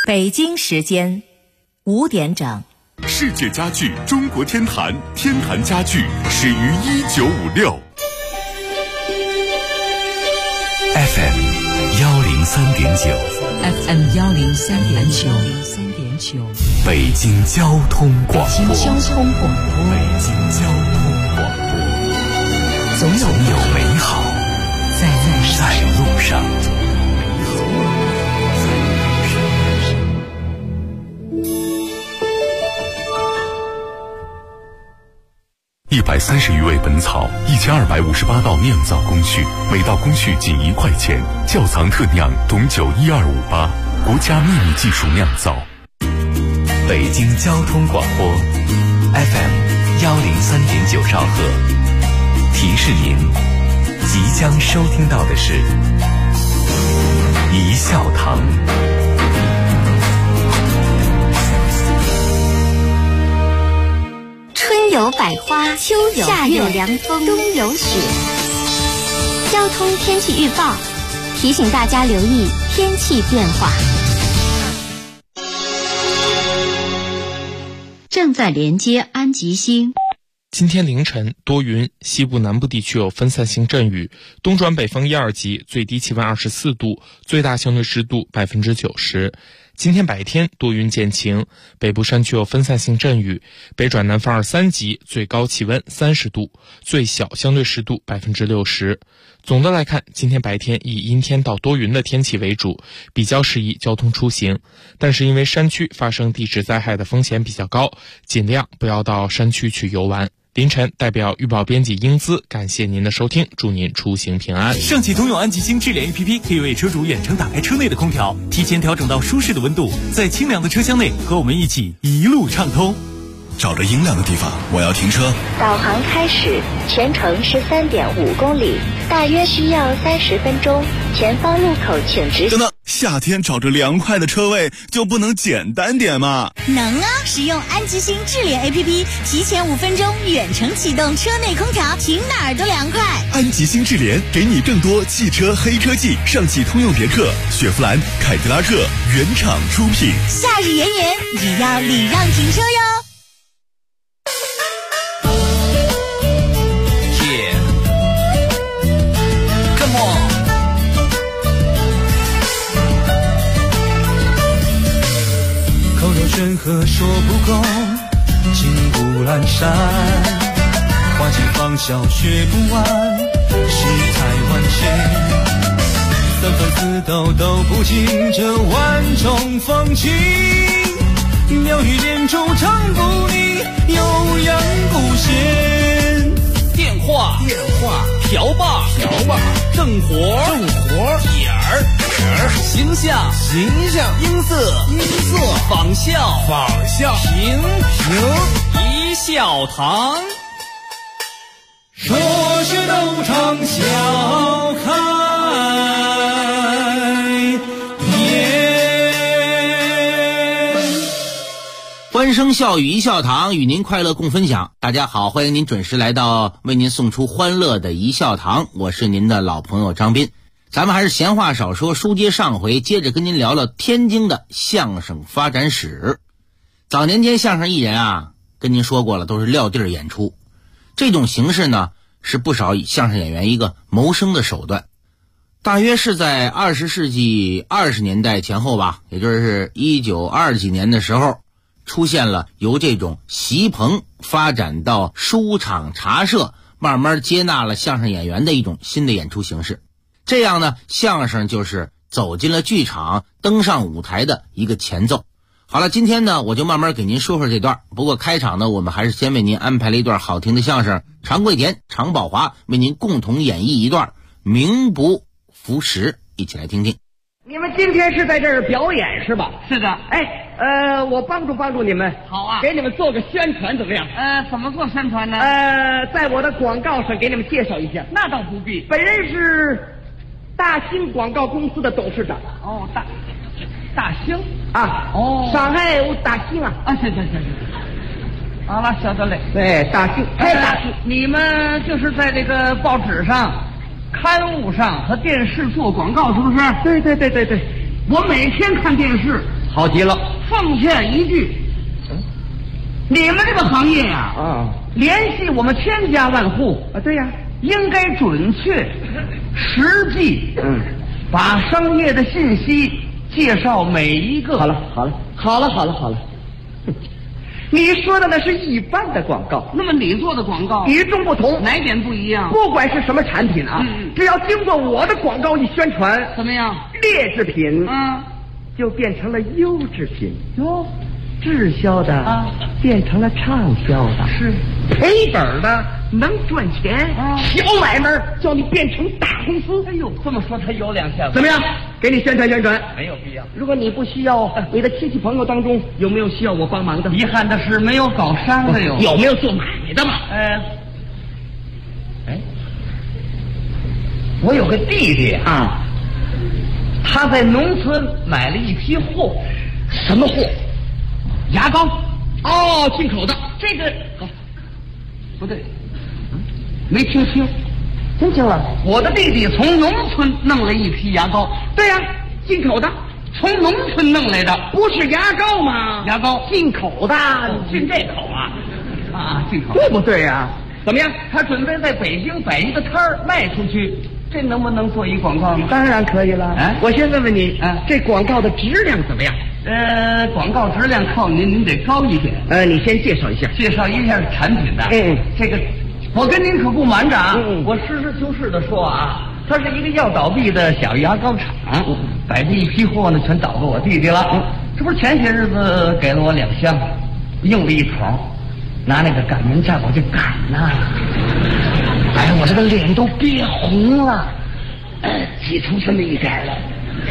北京时间5点整。 世界家具中国天坛，天坛家具始于1956。 FM 103.9 FM 103.9 北京交通广播。 北京交通广播。总有美好在路上。 130余味本草，1258道酿造工序，每道工序仅1块钱。窖藏特酿董酒12588，国家秘密技术酿造。 北京交通广播 FM 103.9兆赫，提示您，即将收听到的是一笑堂。 春有百花，秋有夏有凉风，冬有雪。交通天气预报提醒大家留意天气变化。 正在连接安吉星。 今天凌晨多云，西部南部地区有分散性阵雨，东转北风1、2级，最低气温24度，最大相对湿度90%。今天白天多云见晴，北部山区有分散性阵雨，北转南风2、3级，最高气温30度，最小相对湿度60%。总的来看，今天白天以阴天到多云的天气为主，比较适宜交通出行。但是因为山区发生地质灾害的风险比较高，尽量不要到山区去游玩。凌晨代表预报编辑英姿感谢您的收听，祝您出行平安。 上汽通用安吉星智联 APP 可以为车主远程打开车内的空调，提前调整到舒适的温度，在清凉的车厢内和我们一起一路畅通。 找着阴凉的地方，我要停车。 导航开始，全程是3.5公里，大约需要30分钟。前方路口请直。 等等，夏天找着凉快的车位就不能简单点吗？ 能啊！使用安吉星智联 APP， 提前5分钟远程启动车内空调，停哪儿都凉快。 安吉星智联给你更多汽车黑科技，上汽通用别克、雪佛兰、凯迪拉克原厂出品。 夏日炎炎，也要礼让停车哟。 任何说不够，情不阑珊，花季芳笑学不完，世态万千，三番四斗都不尽这万种风情，妙语连珠唱不腻，悠扬不闲。 电话瓢把正活点儿形象音色仿效评一笑堂， 说学逗唱笑开颜。 欢声笑语一笑堂，与您快乐共分享。大家好，欢迎您准时来到为您送出欢乐的一笑堂，我是您的老朋友张斌。咱们还是闲话少说，书接上回，接着跟您聊聊天津的相声发展史。早年间相声艺人啊，跟您说过了，都是撂地儿演出。这种形式呢，是不少相声演员一个谋生的手段。大约是在20世纪20年代前后吧，也就是1920几年的时候，出现了由这种席棚发展到书场茶社，慢慢接纳了相声演员的一种新的演出形式。这样呢，相声就是走进了剧场，登上舞台的一个前奏。好了，今天呢，我就慢慢给您说说这段。不过开场呢，我们还是先为您安排了一段好听的相声，常贵田、常宝华为您共同演绎一段名不符实，一起来听听。 你们今天是在这儿表演是吧？ 是的。 我帮助你们。 好啊， 给你们做个宣传怎么样？ 怎么做宣传呢？ 在我的广告上给你们介绍一下。 那倒不必。 本人是大兴广告公司的董事长。 哦，大兴啊， 哦， 上海有大兴啊。 行，好了，晓得嘞。 对，大兴，太大兴。 你们就是在这个报纸上、刊物上和电视做广告，是不是？ 对。 我每天看电视， 好极了。奉劝一句，你们这个行业呀，联系我们千家万户啊，对呀，应该准确、实际，把商业的信息介绍每一个。好了。你说的那是一般的广告，那么你做的广告与众不同，哪点不一样？不管是什么产品啊，只要经过我的广告一宣传，怎么样？劣质品就变成了优质品哟，滞销的变成了畅销的，是赔本的能赚钱，小买卖叫你变成大公司。哎呦，这么说他有两下子，怎么样？给你宣传宣传，没有必要。如果你不需要，你的亲戚朋友当中有没有需要我帮忙的？遗憾的是没有搞商的有没有做买卖的嘛？我有个弟弟啊，他在农村买了一批货。什么货？牙膏。哦，进口的。这个不对，没听清。听清了，我的弟弟从农村弄了一批牙膏。对呀，进口的，从农村弄来的，不是牙膏吗？牙膏进口的，进这口啊？进口，对不对呀？怎么样？他准备在北京摆一个摊儿卖出去，这能不能做一广告呢？当然可以了。我先问问你，这广告的质量怎么样？广告质量靠您得高一点。你先介绍一下产品的。这个。我跟您可不瞒着啊，我实事求是的说啊，它是一个要倒闭的小牙膏厂，摆这一批货呢，全倒给我弟弟了。这不是前些日子给了我2箱，用了一口，拿那个擀面杖我就擀呐，哎，我这个脸都憋红了，挤出这么一点了。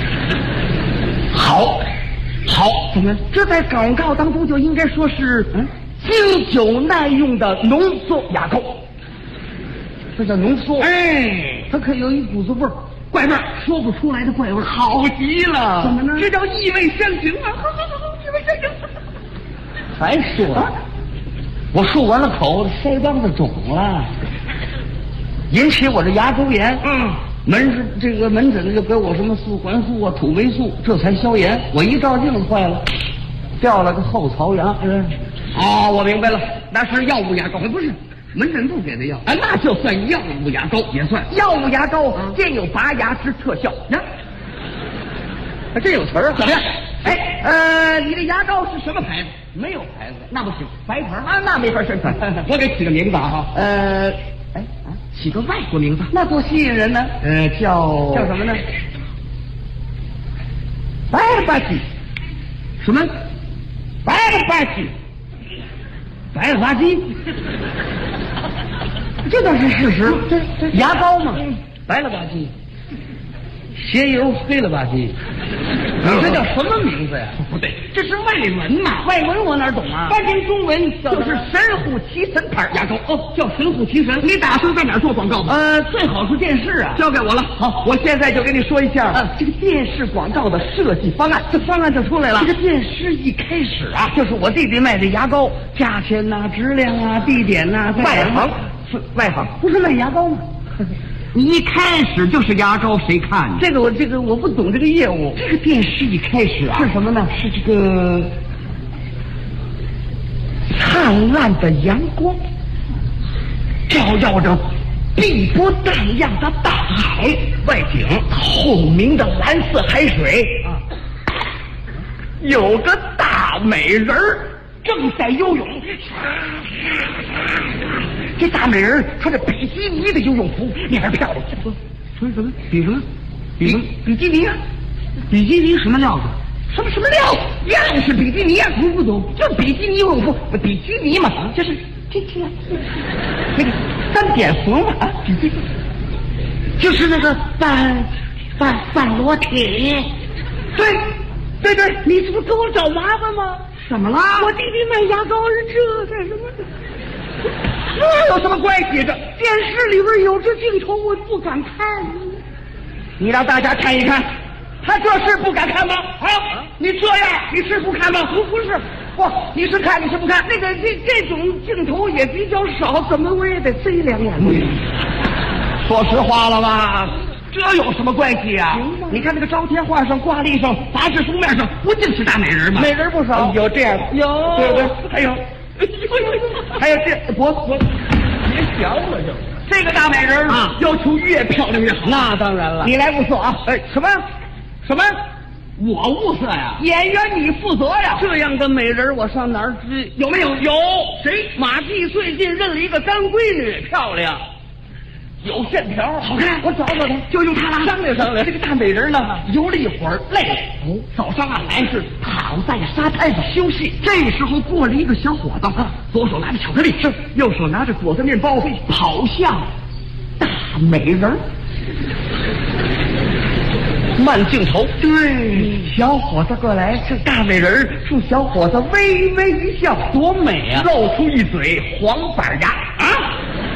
好，怎么？这在广告当中就应该说是经久耐用的浓缩牙膏。这叫浓缩，它可有一股子味儿，怪味儿，说不出来的怪味儿，好极了。怎么呢？这叫异味相行啊！异味相行。还说我漱完了口，腮帮子肿了，引起我这牙周炎。门诊就给我什么速环素啊、土霉素，这才消炎。我一照镜子坏了，掉了个后槽牙。我明白了，那是药物牙膏，不是。门诊部给的药，那就算药物牙膏，也算药物牙膏，兼有拔牙之特效。这有词儿，怎么样？你的牙膏是什么牌子？没有牌子，那不行，白牌啊，那没法宣传。我给起个名字啊，起个外国名字，那多吸引人呢。叫什么呢？白了吧唧，什么？白了吧唧。白了吧唧，这倒是事实。这牙膏嘛，白了吧唧，鞋油黑了吧唧，你这叫什么名字呀？不对，这是外文嘛。外文我哪懂啊？翻成中文就是神乎其神牌牙膏。叫神乎其神。你打算在哪儿做广告？最好是电视啊。交给我了。好，我现在就跟你说一下这个电视广告的设计方案。这方案就出来了。这个电视一开始啊，就是我弟弟卖的牙膏，价钱呐、质量啊、地点呐，外行不是卖牙膏吗？你一开始就是牙膏，谁看？这个我不懂这个业务。这个电视一开始啊，是什么呢？是这个灿烂的阳光，照耀着碧波荡漾的大海，外景透明的蓝色海水有个大美人儿正在游泳。这大美人穿着比基尼的游泳服，脸儿漂亮。说什么？比什么？比基尼啊？比基尼什么料子？什么料？样是比基尼啊？不懂，就比基尼游泳服，比基尼嘛，就是这那个3点服嘛啊，比基尼就是那个半裸体。对，你这不给我找麻烦吗？怎么了？我弟弟卖牙膏是这干什么？这有什么关系？这电视里边有这镜头，我不敢看。你让大家看一看，他这是不敢看吗？你这样你是不看吗？不是，你是看你是不看？那个这种镜头也比较少，怎么我也得塞2眼。说实话了吧， 这有什么关系呀？你看那个招贴画上、挂历上、杂志封面上，不就是大美人吗？ 美人不少， 有这样， 有， 对不对？还有这我别想了就。 这个大美人啊，要求越漂亮越好。 那当然了， 你来物色啊！ 哎，什么？我物色呀？ 演员你负责呀！ 这样的美人我上哪儿追？ 有没有？有谁？马季最近认了一个干闺女，漂亮，有线条， 好看。 我找找她， 就用她了。 商量商量。 这个大美人呢，游了一会儿累了，早上啊来是躺在沙滩上休息。这时候过了一个小伙子，左手拿着巧克力，右手拿着果子面包，跑向大美人。 慢镜头， 对，小伙子过来，这大美人冲小伙子微微一笑， 多美啊！ 露出一嘴黄板牙啊！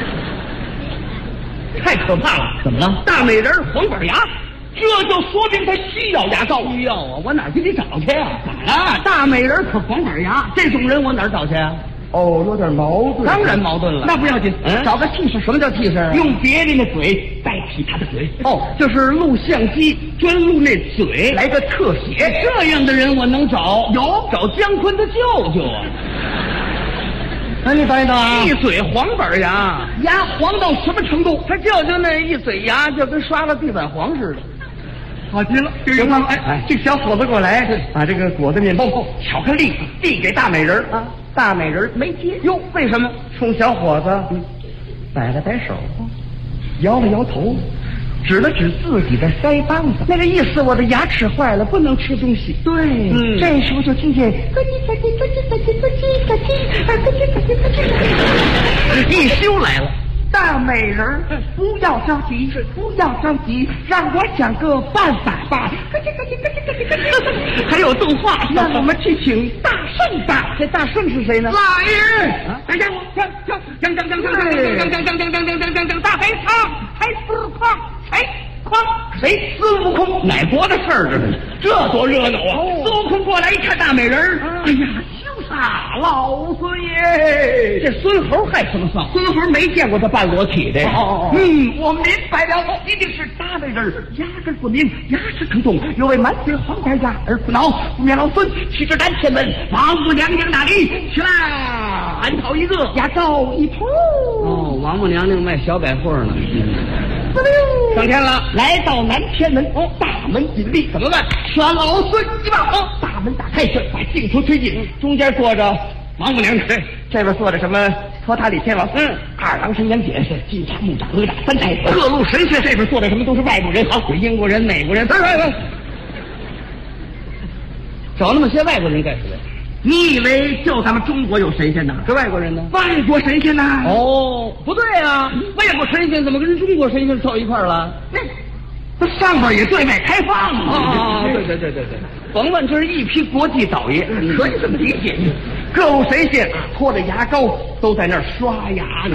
太可怕了！ 怎么了？ 大美人黄板牙，这就说明她需要牙膏。 需要啊！我哪给你找去呀？ 啊，大美人可黄板牙， 这种人我哪儿找去啊？ 哦，有点矛盾。 当然矛盾了， 那不要紧，找个替身。 什么叫替身？ 用别人的嘴代替他的嘴。 哦， 就是录像机专录那嘴，来个特写。 这样的人我能找， 有找姜昆的舅舅啊。那你等一等啊！ 一嘴黄板牙，牙黄到什么程度？ 他舅舅那一嘴牙就跟刷了地板黄似的。 好极了，行了，哎，这小伙子过来，把这个果子面包、巧克力递给大美人啊。大美人没接， 哟，为什么？ 冲小伙子摆了摆手，摇了摇头，指了指自己的腮帮子，那个意思，我的牙齿坏了，不能吃东西。 对， 这时候就听见咯叽咯叽咯叽咯叽咯叽咯叽咯叽咯叽咯叽，一休来了。大美人，不要着急，不要着急，让我想个办法吧。咯叽咯叽咯叽咯叽咯叽，还有动画，让我们去请大圣吧。 这大圣是谁呢？ 来人！大家讲，大黑唱，开四框，谁？孙悟空，哪国的事儿这是？这多热闹啊！孙悟空过来一看大美人，哎呀，羞煞老孙爷！ 这孙猴还成丧， 孙猴没见过他半裸体的。我明白了，一定是大美人压根不明，牙齿疼痛，又为满嘴黄板牙而苦恼。不免老孙去至南天门，王母娘娘那里去啦，安讨一个牙膏一铺。 哦，王母娘娘卖小百货呢。 上天了，来到南天门，大门紧闭，怎么办？耍老孙一棒，大门打开，把镜头推进，中间坐着王母娘娘，这边坐着什么托塔李天王，二郎神杨戬是金吒木吒哪吒三太各路神仙，这边坐着什么都是外国人，有英国人、美国人， 找那么些外国人干什么？ 你以为就咱们中国有神仙呢？ 这外国人呢？ 外国神仙呢？ 哦，不对啊，外国神仙怎么跟中国神仙凑一块了？ 那上边也对外开放啊！对， 甭问，这是一批国际导爷，可以这么理解。各路神仙拖着牙膏都在那儿刷牙呢。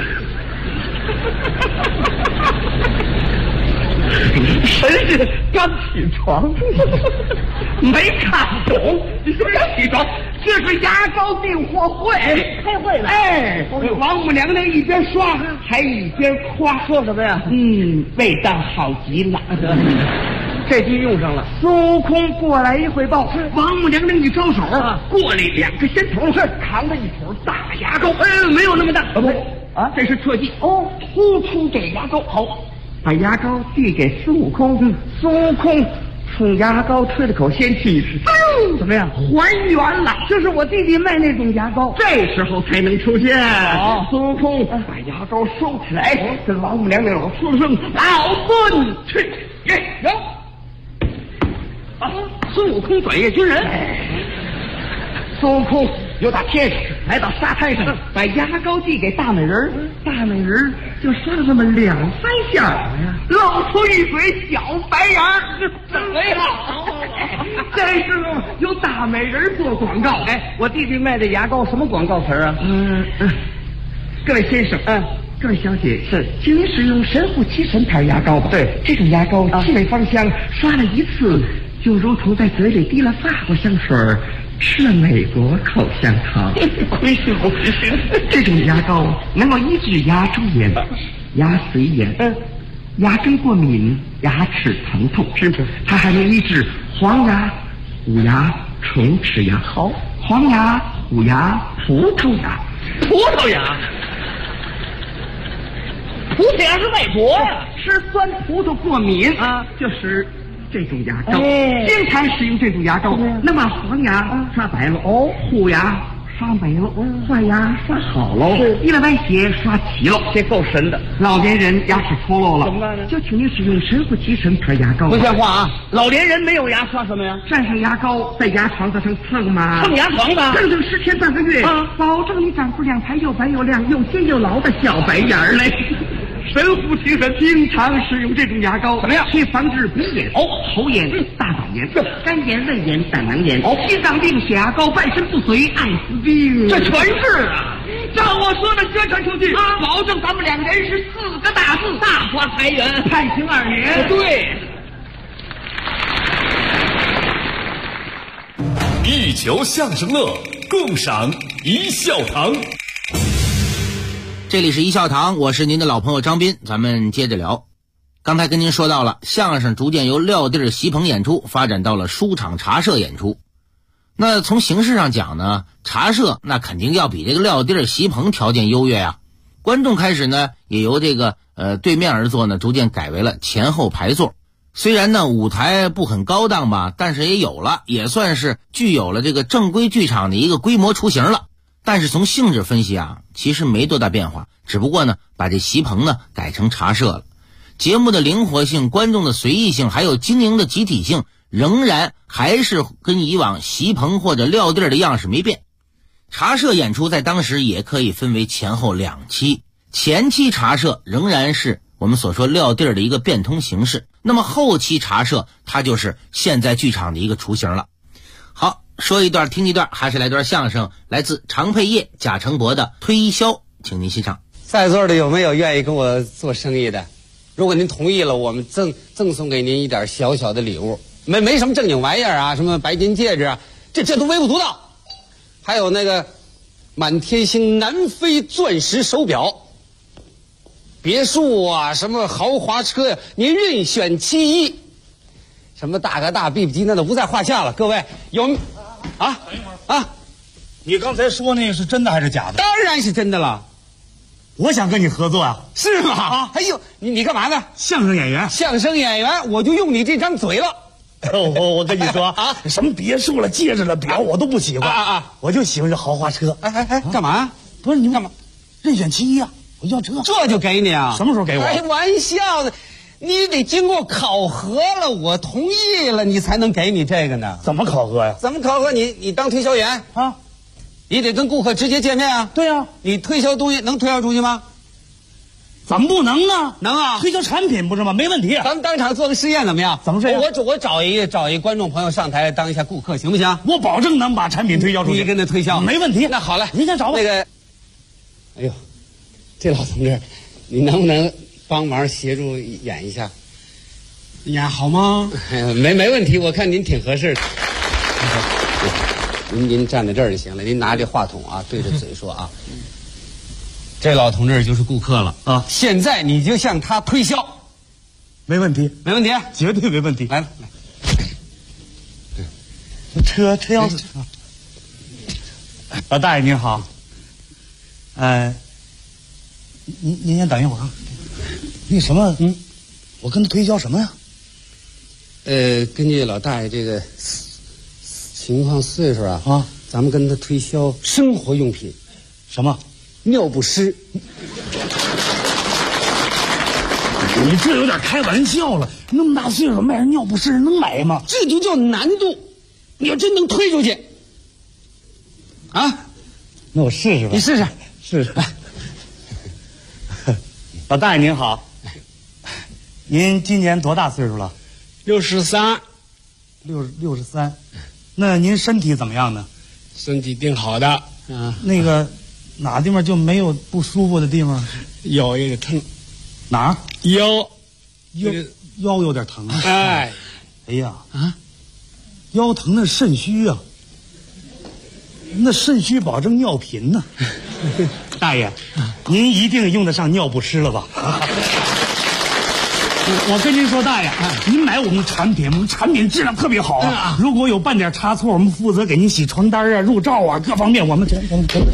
神仙刚起床，没看懂，你说刚起床，这是牙膏订货会， 开会了。 王母娘娘一边刷还一边夸， 说什么呀？ 味道好极了。 这句用上了。 孙悟空过来一汇报，王母娘娘一招手，过来两个仙童扛着一桶大牙膏， 没有那么大， 这是特技突出这牙膏，好，把牙膏递给孙悟空，孙悟空冲牙膏吹了口仙气，怎么样？还原了，就是我弟弟卖那种牙膏，这时候才能出现。孙悟空把牙膏收起来，跟王母娘娘说了声老孙去也有。 孙悟空转业军人， 孙悟空由打天上来到沙滩上，把牙膏递给大美人，大美人就刷了这么2-3下，露出一嘴小白牙，怎么样？这时候有大美人做广告，我弟弟卖的牙膏什么广告词啊？各位先生，各位小姐，请您使用神户七神牌牙膏吧。对，这种牙膏气味芳香，刷了一次就如同在嘴里滴了法国香水，吃了美国口香糖。亏是我这种牙膏能够医治牙周炎、牙髓炎、 牙根过敏、牙齿疼痛，是不是？它还能医治黄牙、虎牙、虫齿牙。好，黄牙、虎牙、葡萄牙。 葡萄牙，葡萄牙是外国呀， 吃酸葡萄过敏啊，就是这种牙膏，经常使用这种牙膏，那么黄牙刷白了，虎牙刷没了，坏牙刷好喽，一了歪斜刷齐了， 这够神的。 老年人牙齿脱落了， 怎么办呢？ 就请您使用神乎其神牌牙膏。 不像话啊！老年人没有牙刷什么呀？ 蘸上牙膏，在牙床子上蹭嘛， 蹭牙床子， 整整10天半个月，保证你长出2排又白又亮、又尖又牢的小白牙儿来。神乎其神，经常使用这种牙膏，怎么样？可以防治鼻炎、喉炎、大脑炎、肝炎、胃炎、胆囊炎、心脏病、血压高、半身不遂、艾滋病， 这全是啊！照我说的宣传出去，保证咱们2人是4个大字：大发财源，太平2年。对， 一球相声乐，共赏一笑堂。 这里是一笑堂，我是您的老朋友张斌，咱们接着聊。刚才跟您说到了，相声逐渐由撂地儿席棚演出发展到了书场茶社演出。那从形式上讲呢，茶社那肯定要比这个撂地儿席棚条件优越啊。观众开始呢也由这个对面而坐呢，逐渐改为了前后排座。虽然呢舞台不很高档吧，但是也算是具有了这个正规剧场的一个规模雏形了。但是从性质分析啊，其实没多大变化，只不过呢把这席棚呢改成茶社了。节目的灵活性、观众的随意性还有经营的集体性仍然还是跟以往席棚或者撂地儿的样式没变。茶社演出在当时也可以分为前后2期，前期茶社仍然是我们所说撂地儿的一个变通形式，那么后期茶社它就是现在剧场的一个雏形了。好，说一段听一段，还是来段相声，来自常佩业、贾成博的推销，请您欣赏。 在座的有没有愿意跟我做生意的？如果您同意了，我们赠送给您一点小小的礼物，没什么正经玩意儿啊，什么白金戒指啊，这都微不足道。还有那个满天星南非钻石手表，别墅啊，什么豪华车呀，您任选其一。什么大哥大、比比鸡那都不在话下了。各位有啊啊？ 你刚才说那是真的还是假的？ 当然是真的了。 我想跟你合作啊。 是吗？啊！哎呦，你干嘛呢？ 相声演员。 相声演员，我就用你这张嘴了。 我跟你说啊，什么别墅了、戒指了、表我都不喜欢我就喜欢这豪华车。 干嘛呀？ 不是你们干嘛？任选其一啊！我要车， 这就给你啊？ 什么时候给我？ 开玩笑的。你得经过考核了，我同意了，你才能给你这个呢。 怎么考核呀？ 怎么考核？你当推销员啊， 你得跟顾客直接见面啊。 对啊， 你推销东西能推销出去吗？ 怎么不能呢？ 能啊， 推销产品不是吗？没问题。 咱们当场做个实验怎么样？ 怎么实验？ 我找一观众朋友上台当一下顾客，行不行？ 我保证能把产品推销出去。 你跟他推销， 没问题。 那好了， 您先找吧。 那个，哎呦，这老同志，你能不能帮忙协助演一下？ 演好吗？ 没问题，我看您挺合适的。您站在这儿就行了，您拿这话筒啊，对着嘴说啊。这老同志就是顾客了啊！现在你就向他推销， 没问题， 没问题， 绝对没问题。 来， 车钥匙。老大爷您好，您先等一会儿啊。那什么，我跟他推销什么呀？ 根据老大爷这个情况岁数啊，咱们跟他推销生活用品。 什么？ 尿不湿。 你这有点开玩笑了，那么大岁数卖人尿不湿能买吗？ 这就叫难度。你要真能推出去啊， 那我试试吧。 你试试。 老大爷您好，您今年多大岁数了 ？63。 63。那您身体怎么样呢？ 身体挺好的啊。 那个哪地方就没有不舒服的地方？ 腰有点疼。 哪儿？ 腰有点疼。 哎呀腰疼那肾虚啊，那肾虚保证尿频呢。大爷，您一定用得上尿不湿了吧？ 我跟您说，大爷，您买我们产品，我们产品质量特别好啊。如果有半点差错，我们负责给您洗床单啊、入罩啊，各方面我们全。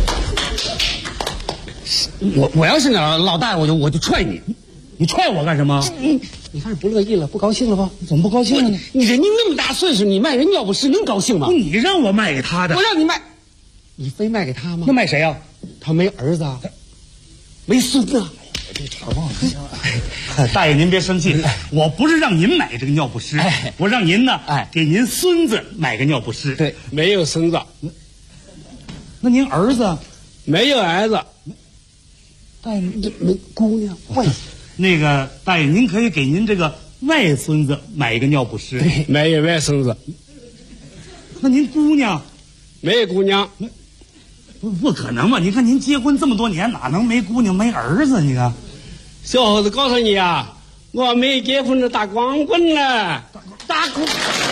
我要是老大爷，我就踹你。 你踹我干什么？ 你看是不乐意了，不高兴了吧？ 怎么不高兴了呢？ 你人家那么大岁数，你卖人尿不湿能高兴吗？ 你让我卖给他的， 我让你卖，你非卖给他吗？ 那卖谁啊？ 他没儿子啊，没孙子。 这茬忘了。大爷您别生气，我不是让您买这个尿不湿，我让您呢，给您孙子买个尿不湿。 对，没有孙子。 那您儿子？ 没有儿子。 大爷，没姑娘外。那个大爷，您可以给您这个外孙子买一个尿不湿。 对，没有外孙子。 那您姑娘？ 没有姑娘。 不可能吧？你看您结婚这么多年，哪能没姑娘没儿子？你看， 小伙子，告诉你啊，我没结婚的打光棍了，打光。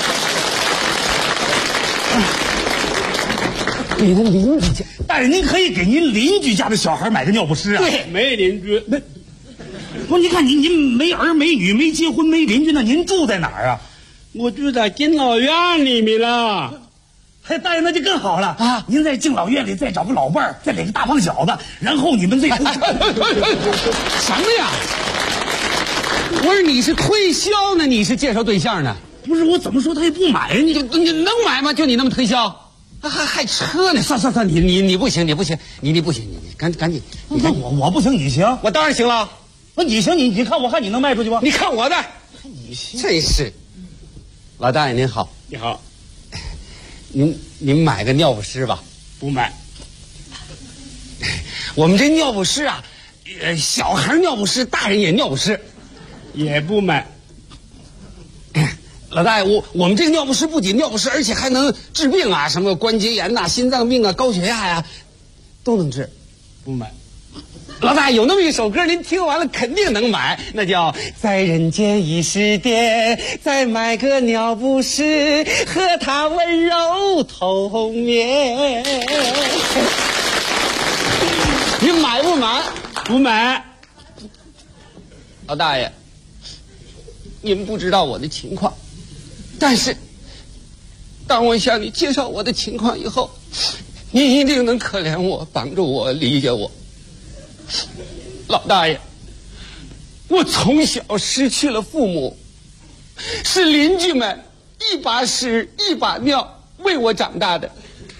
给他邻居家， 大爷，您可以给您邻居家的小孩买个尿不湿啊。 对，没邻居。 那不，您看您没儿没女，没结婚，没邻居，那您住在哪儿啊？ 我住在敬老院里面了。 嘿，大爷，那就更好了啊！您在敬老院里再找个老伴儿，再领个大胖小子，然后你们这什么呀？我说你是推销呢，你是介绍对象呢？ 不是，我怎么说他也不买，你能买吗？就你那么推销？还车呢？算，你不行，你不行，你赶紧， 你看我不行，你行？ 我当然行了。 那你行，你看我看你能卖出去吗？ 你看我的， 你行， 真是。老大爷您好， 你好。 您买个尿不湿吧？ 不买。 我们这尿不湿啊，小孩尿不湿，大人也尿不湿， 也不买。 老大爷，我们这个尿不湿不仅尿不湿，而且还能治病啊，什么关节炎呐、心脏病啊、高血压呀，都能治。 不买。 老大爷，有那么一首歌，您听完了肯定能买，那叫在人间已是癫，再买个尿不湿，和他温柔同眠。您买不买？ 不买。 老大爷，您不知道我的情况，但是当我向你介绍我的情况以后，您一定能可怜我，帮助我，理解我。老大爷，我从小失去了父母，是邻居们一把屎一把尿喂我长大的。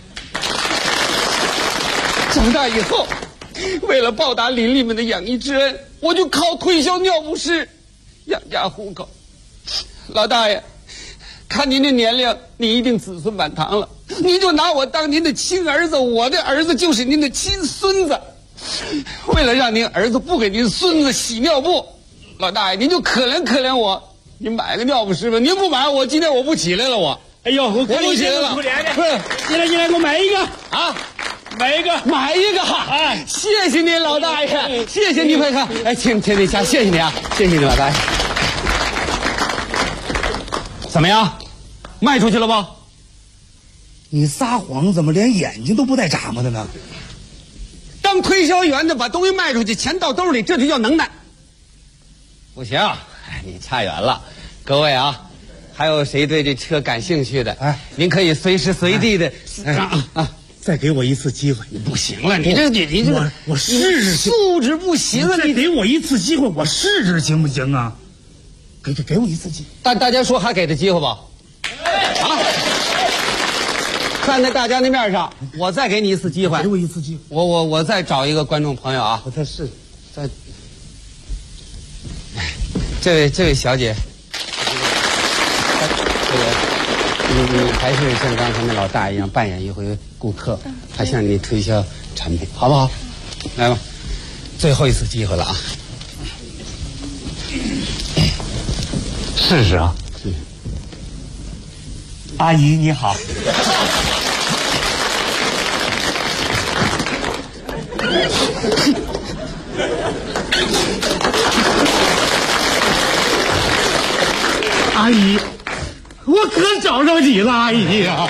长大以后，为了报答邻里们的养育之恩，我就靠推销尿不湿养家糊口。老大爷，看您的年龄，你一定子孙满堂了，您就拿我当您的亲儿子，我的儿子就是您的亲孙子。为了让您儿子不给您孙子洗尿布，老大爷您就可怜我，您买个尿不湿吧。您不买，我今天我不起来了。我， 哎呦，我不起来了。 进来，给我买一个啊！ 买一个。 哎，谢谢您，老大爷，谢谢您，快看，哎，请你下，谢谢你啊，谢谢你，老大爷。怎么样，卖出去了吧？ 你撒谎怎么连眼睛都不带眨巴的呢？ 当推销员的把东西卖出去，钱到兜里，这就叫能耐。不行，你差远了。各位啊，还有谁对这车感兴趣的？哎，您可以随时随地的再给我一次机会。 不行了，你这个我试试， 素质不行啊！ 你给我一次机会，我试试行不行啊？给我一次机会。大家说还给他机会吧？啊！站在大家那面上，我再给你一次机会。 给我一次机会。 我再找一个观众朋友啊。 我再试。 这位小姐，你还是像刚才那老大一样扮演一回顾客，还向你推销产品，好不好？来吧，最后一次机会了啊！ 试试啊。阿姨你好。阿姨，我可找着你了，阿姨呀！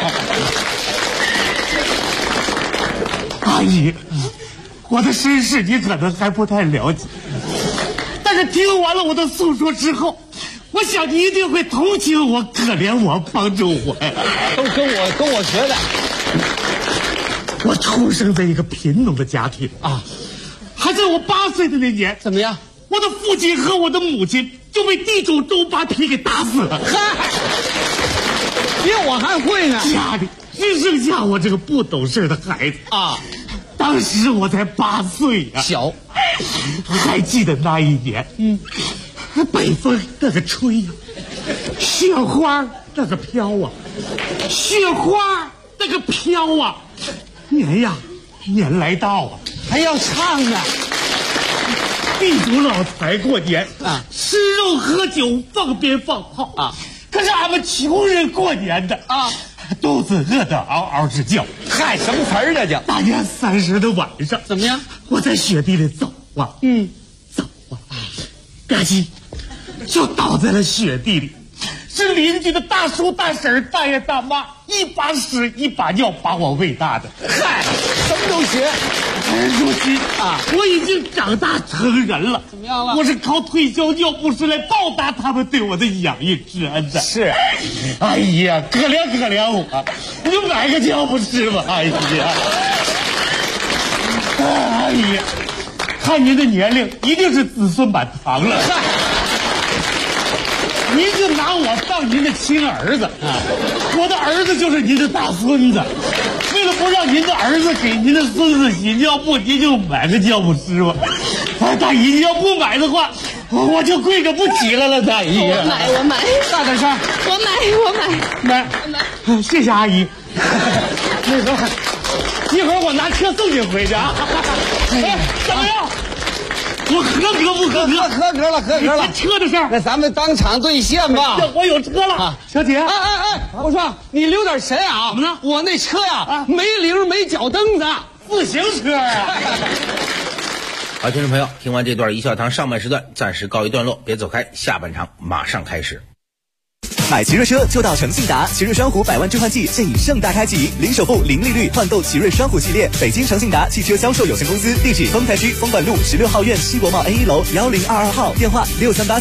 阿姨，我的身世你可能还不太了解，但是是听完了我的诉说之后，我想你一定会同情我、可怜我、帮助我呀。 都跟我学的。 我出生在一个贫农的家庭啊，还在我8岁的那年， 怎么样？ 我的父亲和我的母亲就被地主周扒皮给打死了。 嗨，比我还会呢。 家里只剩下我这个不懂事的孩子啊。当时我才8岁呀， 小。 还记得那一年，北风那个吹呀，雪花那个飘啊，雪花那个飘啊，年来到啊， 还要唱呢。 地主老财过年啊，吃肉喝酒，放鞭放炮啊。可是俺们穷人过年的啊，肚子饿得嗷嗷直叫。 嗨，什么词儿这叫？ 大年30的晚上， 怎么样？ 我在雪地里走啊，走啊，吧唧，就倒在了雪地里。是邻居的大叔、大婶、大爷、大妈，一把屎一把尿把我喂大的。 嗨，什么都学。 如今啊，我已经长大成人了， 怎么样了？ 我是靠退休尿不湿来报答他们对我的养育之恩的。 是， 哎呀，可怜我，你就买个尿不湿吧。哎呀，看您的年龄，一定是子孙满堂了。您就拿我当您的亲儿子啊，我的儿子就是您的大孙子。为了不让您的儿子给您的孙子洗尿布，您就买个尿不湿吧。大姨要不买的话，我就跪着不起来了。大姨， 我买， 大点声， 我买，谢谢阿姨。那个，一会儿我拿车送你回去啊。哎，怎么样？我合格不合格？ 合格了。 车的事儿， 那咱们当场兑现吧。 我有车了，小姐。 哎，我说你留点神啊！ 怎么了？ 我那车呀，没铃没脚蹬子， 自行车啊。 好，听众朋友，听完这段一笑堂上半时段暂时告一段落，别走开，下半场马上开始。 买奇瑞车就到诚信达，奇瑞双虎100万置换季现已盛大开启，零首付、零利率换购奇瑞双虎系列。北京诚信达汽车销售有限公司，地址丰台区丰管路16号院西国贸 A1 楼1022号，电话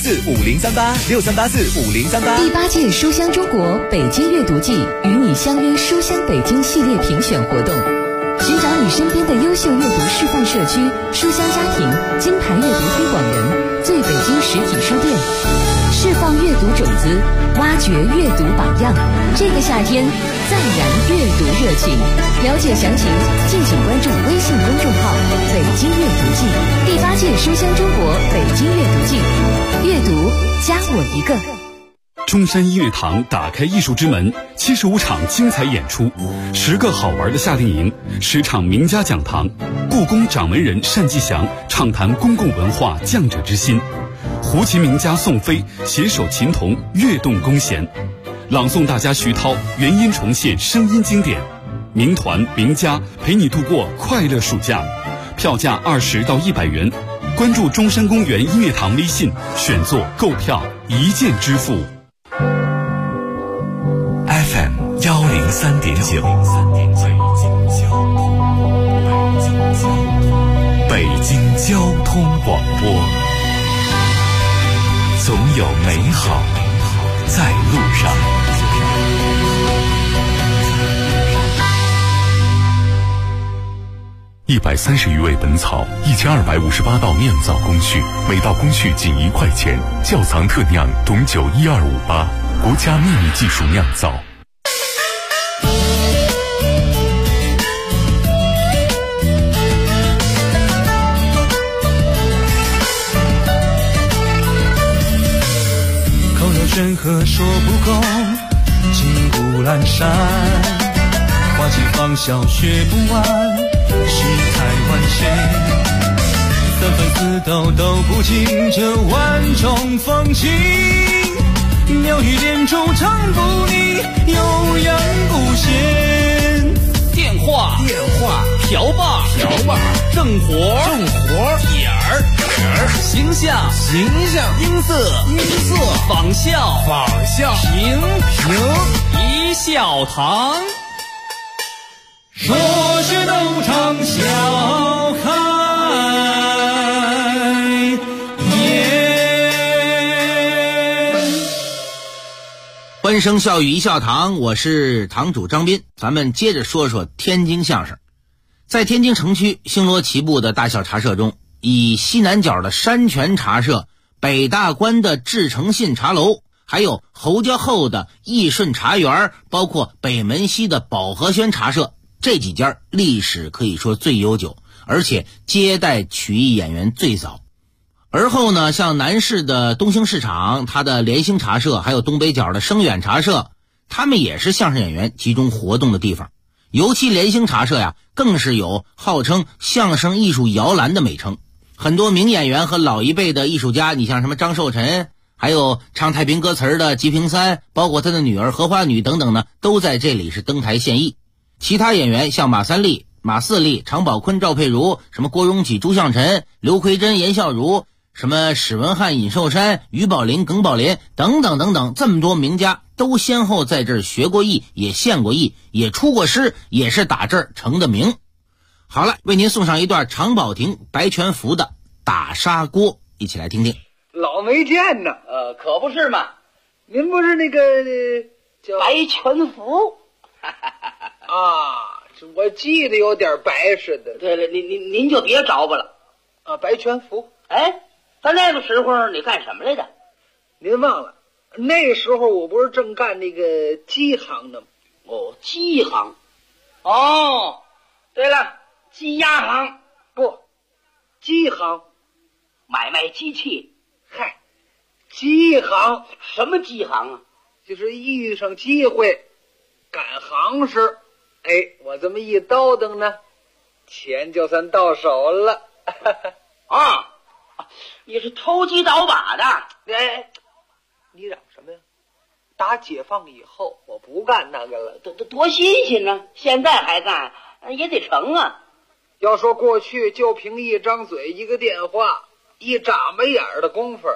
63845038，63845038。 第8届书香中国北京阅读季与你相约书香北京系列评选活动，寻找你身边的优秀阅读示范社区、书香家庭、金牌阅读推广人、最北京实体书店，释放阅读种子，挖掘阅读榜样。这个夏天再燃阅读热情。了解详情，敬请关注微信公众号“北京阅读季”。第8届书香中国北京阅读季，阅读加我一个。 中山音乐堂打开艺术之门，75场精彩演出，10个好玩的夏令营，10场名家讲堂，故宫掌门人单霁翔畅谈公共文化匠者之心，胡琴名家宋飞携手琴童跃动弓弦，朗诵大家徐涛原音重现声音经典，名团名家陪你度过快乐暑假，票价20到100元，关注中山公园音乐堂微信，选座购票一键支付。 FM 103.9，北京交通广播，总有美好在路上。 130余味本草，1258道酿造工序，每道工序仅1块钱。窖藏特酿董酒12588，国家秘密技术酿造。 口若悬河说不够，金谷阑珊，花期芳笑学不完，世态万千，三分四斗斗不尽这万种风情，鸟语点烛唱不腻，悠扬不闲。 电话瓢把正活点儿形象音色仿效评一笑堂， 说是斗场笑开颜。 欢声笑语一笑堂，我是堂主张斌。咱们接着说说天津相声。在天津城区星罗棋布的大小茶社中，以西南角的山泉茶社、北大关的至诚信茶楼，还有侯家后的义顺茶园，包括北门西的保和轩茶社，这几家历史可以说最悠久，而且接待曲艺演员最早。而后呢，像南市的东兴市场，它的联兴茶社，还有东北角的声远茶社，他们也是相声演员集中活动的地方。尤其联兴茶社呀，更是有号称相声艺术摇篮的美称。很多名演员和老一辈的艺术家，你像什么张寿臣，还有唱太平歌词的吉平三，包括他的女儿荷花女等等呢，都在这里是登台献艺。其他演员像马三立、马四立、常宝坤、赵佩如，什么郭荣启、朱向臣、刘奎珍、严孝如，什么史文翰、尹寿山、于宝林、耿宝林等等等等，这么多名家都先后在这儿学过艺，也献过艺，也出过诗，也是打这儿成的名。好了，为您送上一段常宝霆、白全福的打砂锅，一起来听听。 老没见呢， 可不是嘛。 您不是那个叫白全福啊？我记得有点白似的。 对了，您就别找吧了啊，白全福。 哎，在那个时候你干什么来着？ 您忘了，那时候我不是正干那个机行呢吗？ 哦，机行。哦，对了，鸡鸭行不，机行， 买卖机器。 嗨，机行什么机行啊？ 就是遇上机会干行时，哎，我这么一叨腾呢，钱就算到手了。 啊，你是投机倒把的？ 哎，你嚷什么呀？打解放以后，我不干那个了。 多新鲜呢！现在还干也得成啊。 要说过去，就凭一张嘴、一个电话、一眨巴眼的功夫，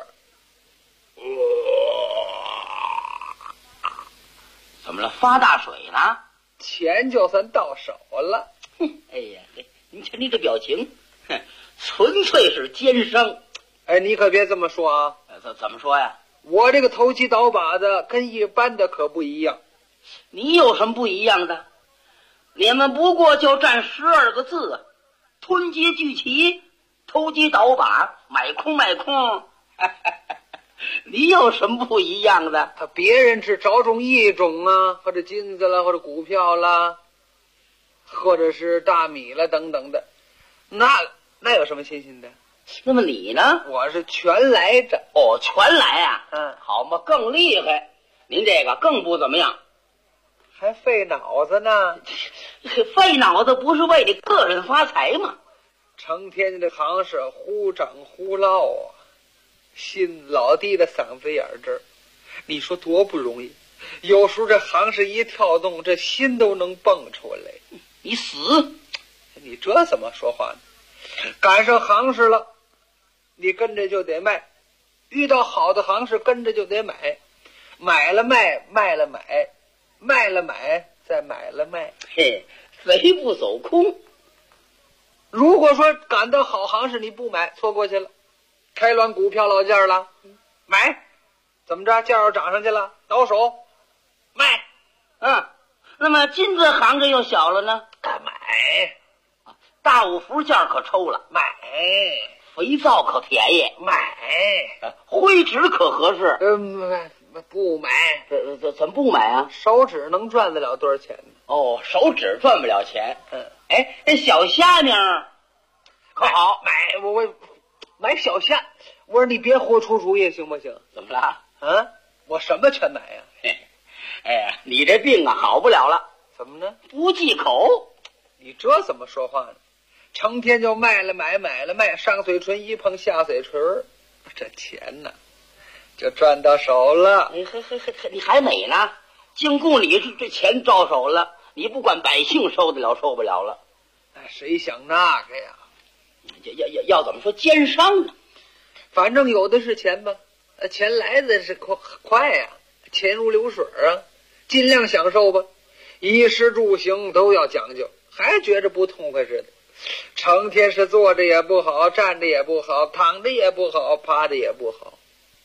怎么了？发大水呢？ 钱就算到手了。 哎呀，你瞧你这表情，纯粹是奸商。 哎，你可别这么说啊！ 怎么说呀？ 我这个投机倒把的跟一般的可不一样。 你有什么不一样的？你们不过就占12个字：吞劫聚齐，投机倒把，买空卖空。你有什么不一样的？ 别人是着重一种啊，或者金子啦，或者股票啦，或者是大米啦等等的，那有什么新鲜的？ 那么你呢？ 我是全来着。 哦，全来啊。好嘛，更厉害。您这个更不怎么样， 还费脑子呢。 费脑子不是为你个人发财吗？ 成天这行是忽涨忽落啊，心老弟的嗓子眼这儿，你说多不容易。有时候这行是一跳动，这心都能蹦出来。 你死！ 你这怎么说话呢？赶上行市了，你跟着就得卖，遇到好的行市跟着就得买，买了卖，卖了买，卖了买，再买了卖。 嘿，贼不走空。 如果说赶到好行市你不买，错过去了，开乱股票老价了，买，怎么着价要涨上去了，倒手卖。 那么金子行着又小了呢， 买。 大五福价可抽了， 买； 肥皂可便宜， 买； 灰纸可合适， 不买。 怎么不买啊？ 手指能赚得了多少钱呢？ 哦，手指赚不了钱。哎，那小虾呢？可好？ 我买小虾。我说你别豁出主意行不行？ 怎么了？ 我什么全买呀？ 哎呀，你这病啊好不了了。 怎么呢？ 不忌口。 你这怎么说话呢？成天就卖了买，买了卖，上嘴唇一碰下嘴唇，这钱呢就赚到手了。 你还美呢？净顾你这钱到手了，你不管百姓受得了受不了了。 谁想那个呀？ 要怎么说奸商呢？ 反正有的是钱吧，钱来的是快呀，钱如流水啊，尽量享受吧，衣食住行都要讲究，还觉着不痛快似的。成天是坐着也不好，站着也不好，躺着也不好，趴着也不好。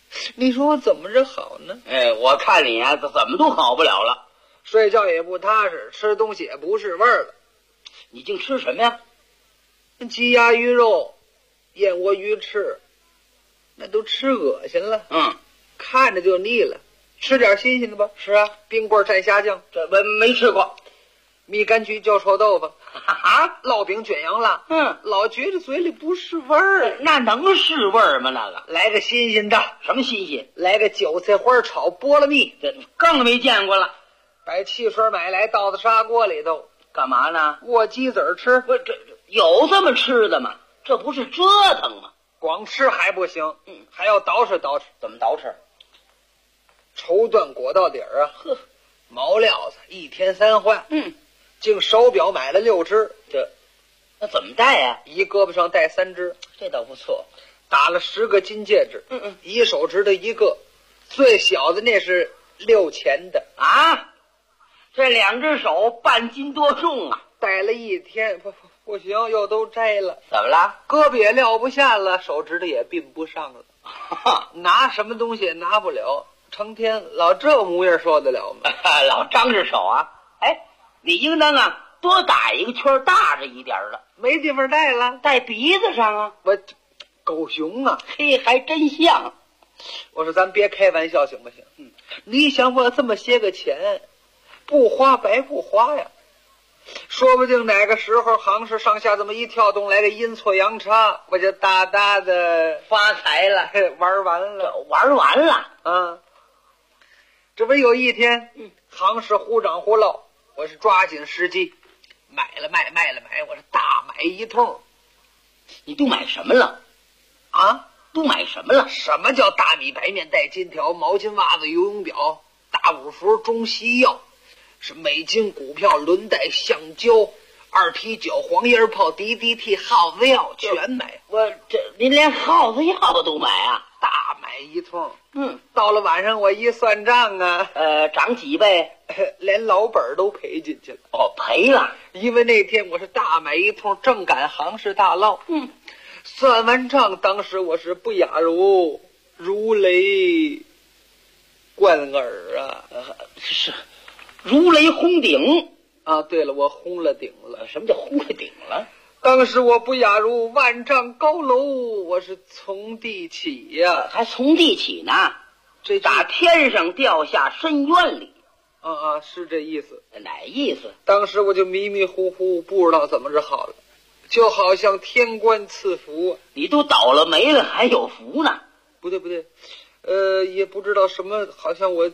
你说我怎么着好呢？ 哎，我看你啊，怎么都好不了了， 睡觉也不踏实，吃东西也不是味儿了。 你净吃什么呀？ 鸡鸭鱼肉、燕窝鱼翅，那都吃恶心了。看着就腻了。吃点新鲜的吧。 是啊， 冰棍蘸虾酱， 这没吃过。 蜜柑橘浇臭豆腐，烙饼卷洋蜡，老觉得嘴里不是味儿。 那能是味儿吗？那个来个新鲜的。 什么新鲜？ 来个韭菜花炒菠萝蜜， 这更没见过了。 把汽水买来倒到砂锅里头， 干嘛呢？ 握鸡子吃。 不，这有这么吃的吗？这不是折腾吗？ 光吃还不行，还要捯饬捯饬。 怎么捯饬？ 绸缎裹到底儿啊，毛料子1天3换。净手表买了6只， 那怎么戴呀？ 一胳膊上戴3只， 这倒不错。 打了10个金戒指，一手指头一个，最小的那是6钱的啊！这2只手半斤多重啊！ 戴了1天，不行，又都摘了。 怎么了？ 胳膊也撂不下了，手指头也并不上了，拿什么东西也拿不了，成天老这模样受得了吗？ 老张着手啊！哎。你应当啊，多打一个圈大着一点的， 没地方戴了， 戴鼻子上啊。 我狗熊啊， 嘿，还真像。 我说咱别开玩笑行不行？你想我这么些个钱，不花白不花呀。说不定哪个时候行市上下这么一跳动，来个阴错阳差，我就大大的发财了， 玩完了， 玩完了。 这不有一天，行市忽涨忽落。我是抓紧时机，买了卖，卖了买，我是大买一通。 你都买什么了？ 啊？ 都买什么了？ 什么叫大米白面带金条、毛巾袜子、游泳表、大五福、中西药，是美金股票、轮带、橡胶、2啤酒、黄叶炮、DDT、耗子药全买。 您连耗子药都买啊？ 大买一通。到了晚上我一算账啊， 涨几倍？ 连老本都赔进去了。 哦，赔了。 因为那天我是大买一通，正赶行市大落。算完账，当时我是不亚如雷贯耳啊， 是如雷轰顶啊！对了，我轰了顶了。 什么叫轰了顶了？ 当时我不亚如万丈高楼，我是从地起呀， 还从地起呢？这打天上掉下深渊里。 是这意思。 哪意思？ 当时我就迷迷糊糊，不知道怎么着好了，就好像天官赐福。 你都倒了霉了，还有福呢？ 不对，也不知道什么，好像我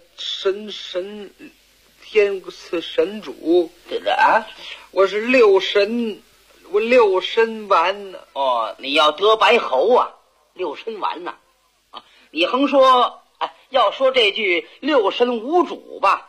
天赐神主， 对的啊， 我是6神丸呢。 你要得白喉啊，6神丸呢？你横说，要说这句6神无主吧？